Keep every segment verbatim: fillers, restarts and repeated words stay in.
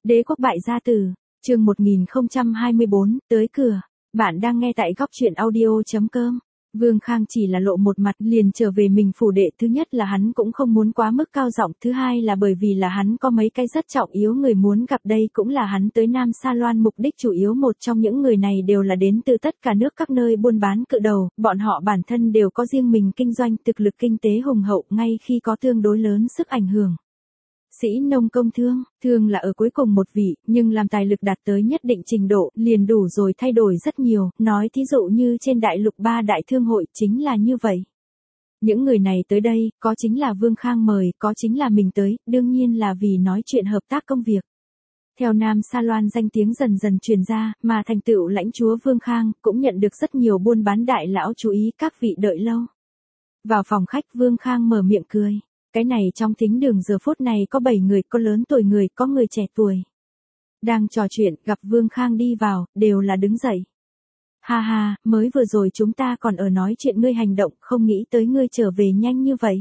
Đế quốc bại gia tử, chương một nghìn không trăm hai mươi bốn, tới cửa. Bạn đang nghe tại góc truyện audio chấm com. Vương Khang chỉ là lộ một mặt liền trở về mình phủ đệ, thứ nhất là hắn cũng không muốn quá mức cao giọng, thứ hai là bởi vì là hắn có mấy cái rất trọng yếu người muốn gặp, đây cũng là hắn tới Nam Sa Loan mục đích chủ yếu, một trong những người này đều là đến từ tất cả nước các nơi buôn bán cự đầu, bọn họ bản thân đều có riêng mình kinh doanh, thực lực kinh tế hùng hậu, ngay khi có tương đối lớn sức ảnh hưởng. Sĩ nông công thương, thương là ở cuối cùng một vị, nhưng làm tài lực đạt tới nhất định trình độ, liền đủ rồi thay đổi rất nhiều, nói thí dụ như trên đại lục ba đại thương hội, chính là như vậy. Những người này tới đây, có chính là Vương Khang mời, có chính là mình tới, đương nhiên là vì nói chuyện hợp tác công việc. Theo Nam Sa Loan danh tiếng dần dần truyền ra, mà thành tựu lãnh chúa Vương Khang, cũng nhận được rất nhiều buôn bán đại lão chú ý, các vị đợi lâu. Vào phòng khách Vương Khang mở miệng cười. Cái này trong thính đường giờ phút này có bảy người, có lớn tuổi người, có người trẻ tuổi. Đang trò chuyện, gặp Vương Khang đi vào, đều là đứng dậy. Ha ha, mới vừa rồi chúng ta còn ở nói chuyện ngươi hành động, không nghĩ tới ngươi trở về nhanh như vậy.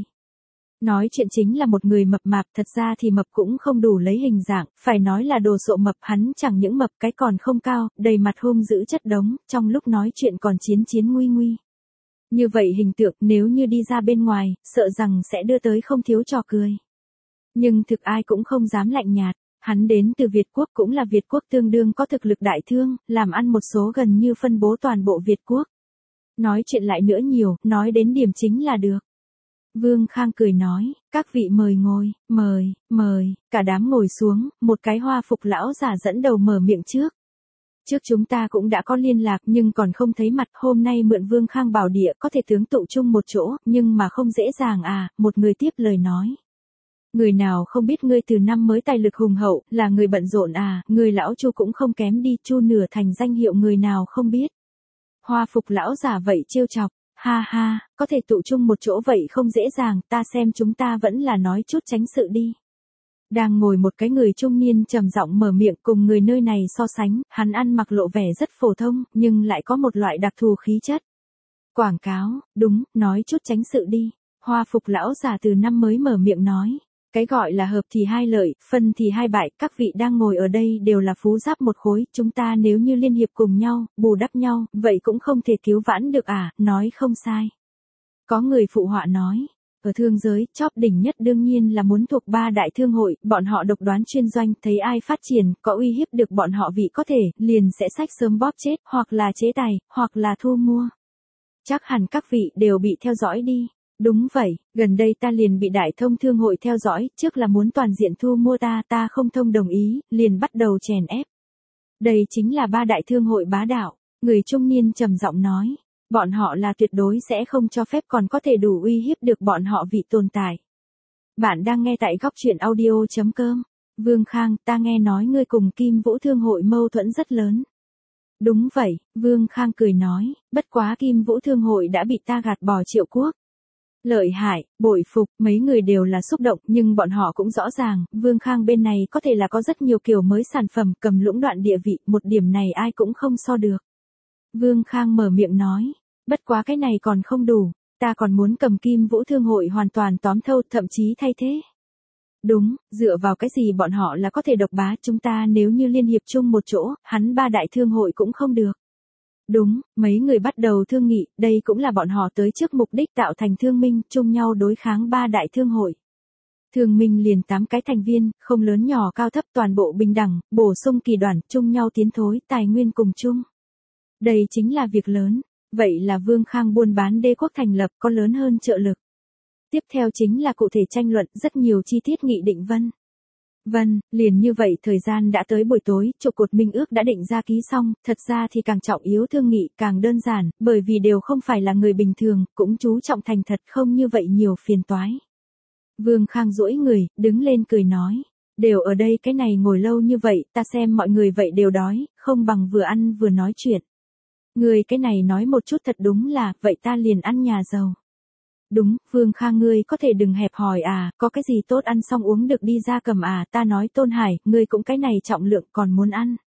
Nói chuyện chính là một người mập mạp, thật ra thì mập cũng không đủ lấy hình dạng, phải nói là đồ sộ mập, hắn chẳng những mập cái còn không cao, đầy mặt hung dữ chất đống, trong lúc nói chuyện còn chiến chiến nguy nguy. Như vậy hình tượng nếu như đi ra bên ngoài, sợ rằng sẽ đưa tới không thiếu trò cười. Nhưng thực ai cũng không dám lạnh nhạt, hắn đến từ Việt Quốc, cũng là Việt Quốc tương đương có thực lực đại thương, làm ăn một số gần như phân bố toàn bộ Việt Quốc. Nói chuyện lại nữa nhiều, nói đến điểm chính là được. Vương Khang cười nói, các vị mời ngồi, mời, mời, cả đám ngồi xuống, một cái hoa phục lão giả dẫn đầu mở miệng trước. Trước chúng ta cũng đã có liên lạc nhưng còn không thấy mặt, hôm nay mượn Vương Khang bảo địa có thể tướng tụ chung một chỗ, nhưng mà không dễ dàng à, một người tiếp lời nói. Người nào không biết ngươi từ năm mới tài lực hùng hậu, là người bận rộn à, người lão Chu cũng không kém đi, Chu nửa thành danh hiệu người nào không biết. Hoa phục lão giả vậy trêu chọc, ha ha, có thể tụ chung một chỗ vậy không dễ dàng, ta xem chúng ta vẫn là nói chút tránh sự đi. Đang ngồi một cái người trung niên trầm giọng mở miệng, cùng người nơi này so sánh, hắn ăn mặc lộ vẻ rất phổ thông, nhưng lại có một loại đặc thù khí chất. Quảng cáo, đúng, nói chút tránh sự đi. Hoa phục lão già từ năm mới mở miệng nói. Cái gọi là hợp thì hai lợi, phân thì hai bại, các vị đang ngồi ở đây đều là phú giáp một khối, chúng ta nếu như liên hiệp cùng nhau, bù đắp nhau, vậy cũng không thể cứu vãn được à, nói không sai. Có người phụ họa nói. Ở thương giới, chóp đỉnh nhất đương nhiên là muốn thuộc ba đại thương hội, bọn họ độc đoán chuyên doanh, thấy ai phát triển, có uy hiếp được bọn họ vị có thể, liền sẽ sách sớm bóp chết, hoặc là chế tài, hoặc là thu mua. Chắc hẳn các vị đều bị theo dõi đi. Đúng vậy, gần đây ta liền bị đại thông thương hội theo dõi, trước là muốn toàn diện thu mua ta, ta không thông đồng ý, liền bắt đầu chèn ép. Đây chính là ba đại thương hội bá đạo, người trung niên trầm giọng nói. Bọn họ là tuyệt đối sẽ không cho phép, còn có thể đủ uy hiếp được bọn họ vị tồn tại. Bạn đang nghe tại góc truyện audio chấm com. Vương Khang, ta nghe nói ngươi cùng Kim Vũ Thương hội mâu thuẫn rất lớn. Đúng vậy, Vương Khang cười nói, bất quá Kim Vũ Thương hội đã bị ta gạt bỏ Triệu Quốc. Lợi hại, bội phục, mấy người đều là xúc động, nhưng bọn họ cũng rõ ràng, Vương Khang bên này có thể là có rất nhiều kiểu mới sản phẩm, cầm lũng đoạn địa vị, một điểm này ai cũng không so được. Vương Khang mở miệng nói, bất quá cái này còn không đủ, ta còn muốn cầm Kim Vũ Thương hội hoàn toàn tóm thâu, thậm chí thay thế. Đúng, dựa vào cái gì bọn họ là có thể độc bá, chúng ta nếu như liên hiệp chung một chỗ, hắn ba đại thương hội cũng không được. Đúng, mấy người bắt đầu thương nghị, đây cũng là bọn họ tới trước mục đích tạo thành thương minh, chung nhau đối kháng ba đại thương hội. Thương minh liền tám cái thành viên, không lớn nhỏ cao thấp toàn bộ bình đẳng, bổ sung kỳ đoàn, chung nhau tiến thối, tài nguyên cùng chung. Đây chính là việc lớn, vậy là Vương Khang buôn bán đế quốc thành lập có lớn hơn trợ lực. Tiếp theo chính là cụ thể tranh luận, rất nhiều chi tiết nghị định vân. Vân, liền như vậy thời gian đã tới buổi tối, trụ cột minh ước đã định ra ký xong, thật ra thì càng trọng yếu thương nghị, càng đơn giản, bởi vì đều không phải là người bình thường, cũng chú trọng thành thật, không như vậy nhiều phiền toái. Vương Khang duỗi người, đứng lên cười nói, đều ở đây cái này ngồi lâu như vậy, ta xem mọi người vậy đều đói, không bằng vừa ăn vừa nói chuyện. Người cái này nói một chút thật đúng là, vậy ta liền ăn nhà giàu. Đúng, Vương Khang ngươi có thể đừng hẹp hòi à, có cái gì tốt ăn xong uống được đi ra cầm à, ta nói Tôn Hải, ngươi cũng cái này trọng lượng còn muốn ăn.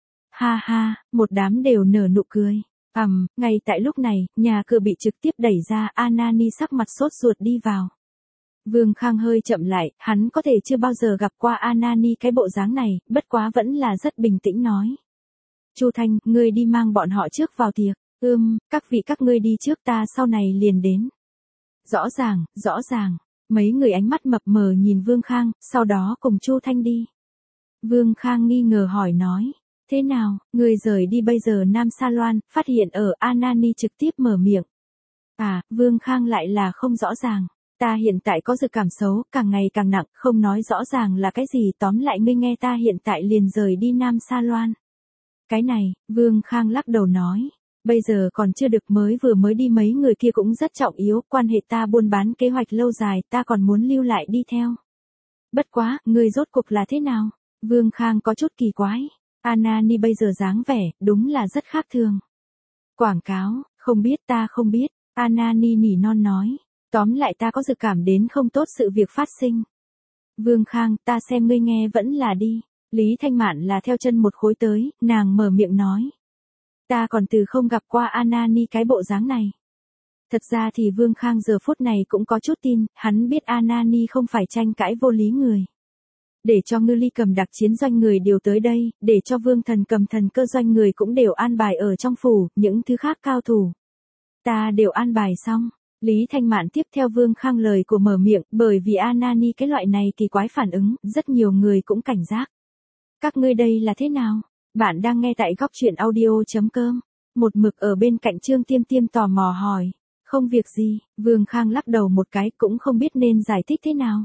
Ha ha, một đám đều nở nụ cười. Ầm, um, ngay tại lúc này, nhà cửa bị trực tiếp đẩy ra, Anani sắc mặt sốt ruột đi vào. Vương Khang hơi chậm lại, hắn có thể chưa bao giờ gặp qua Anani cái bộ dáng này, bất quá vẫn là rất bình tĩnh nói. Chu Thanh, ngươi đi mang bọn họ trước vào tiệc. Ưm, các vị các ngươi đi trước, ta sau này liền đến. Rõ ràng, rõ ràng. Mấy người ánh mắt mập mờ nhìn Vương Khang, sau đó cùng Chu Thanh đi. Vương Khang nghi ngờ hỏi nói. Thế nào, ngươi rời đi bây giờ Nam Sa Loan, phát hiện ở Anani trực tiếp mở miệng. À, Vương Khang lại là không rõ ràng. Ta hiện tại có dự cảm xấu, càng ngày càng nặng, không nói rõ ràng là cái gì, tóm lại ngươi nghe ta hiện tại liền rời đi Nam Sa Loan. Cái này, Vương Khang lắc đầu nói. Bây giờ còn chưa được, mới vừa mới đi mấy người kia cũng rất trọng yếu, quan hệ ta buôn bán kế hoạch lâu dài, ta còn muốn lưu lại đi theo. Bất quá, ngươi rốt cuộc là thế nào? Vương Khang có chút kỳ quái. Anani bây giờ dáng vẻ, đúng là rất khác thường. Quảng cáo, không biết ta không biết, Anani nỉ non nói. Tóm lại ta có dự cảm đến không tốt sự việc phát sinh. Vương Khang, ta xem ngươi nghe vẫn là đi. Lý Thanh Mạn là theo chân một khối tới, nàng mở miệng nói. Ta còn từ không gặp qua Anani cái bộ dáng này. Thật ra thì Vương Khang giờ phút này cũng có chút tin, hắn biết Anani không phải tranh cãi vô lý người. Để cho Ngư Ly cầm đặc chiến doanh người đều tới đây, để cho Vương Thần cầm thần cơ doanh người cũng đều an bài ở trong phủ, những thứ khác cao thủ. Ta đều an bài xong. Lý Thanh Mạn tiếp theo Vương Khang lời của mở miệng, bởi vì Anani cái loại này kỳ quái phản ứng, rất nhiều người cũng cảnh giác. Các ngươi đây là thế nào? Bạn đang nghe tại góc truyện audio chấm com. Một mực ở bên cạnh Trương Tiêm Tiêm tò mò hỏi. Không việc gì, Vương Khang lắc đầu một cái cũng không biết nên giải thích thế nào.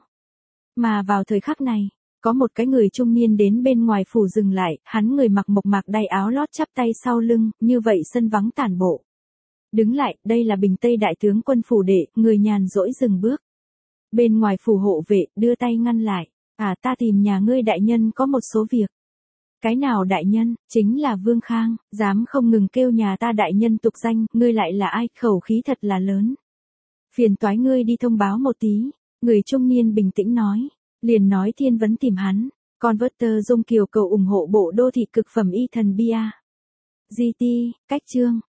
Mà vào thời khắc này, có một cái người trung niên đến bên ngoài phủ dừng lại, hắn người mặc mộc mạc đay áo lót chắp tay sau lưng, như vậy sân vắng tản bộ. Đứng lại, đây là Bình Tây đại tướng quân phủ đệ, người nhàn rỗi dừng bước. Bên ngoài phủ hộ vệ, đưa tay ngăn lại. À, ta tìm nhà ngươi đại nhân có một số việc. Cái nào đại nhân, chính là Vương Khang, dám không ngừng kêu nhà ta đại nhân tục danh, ngươi lại là ai, khẩu khí thật là lớn. Phiền toái ngươi đi thông báo một tí, người trung niên bình tĩnh nói, liền nói Thiên Vấn tìm hắn, Converter Dung Kiều cầu ủng hộ bộ đô thị cực phẩm y thần bia. giê tê, cách chương.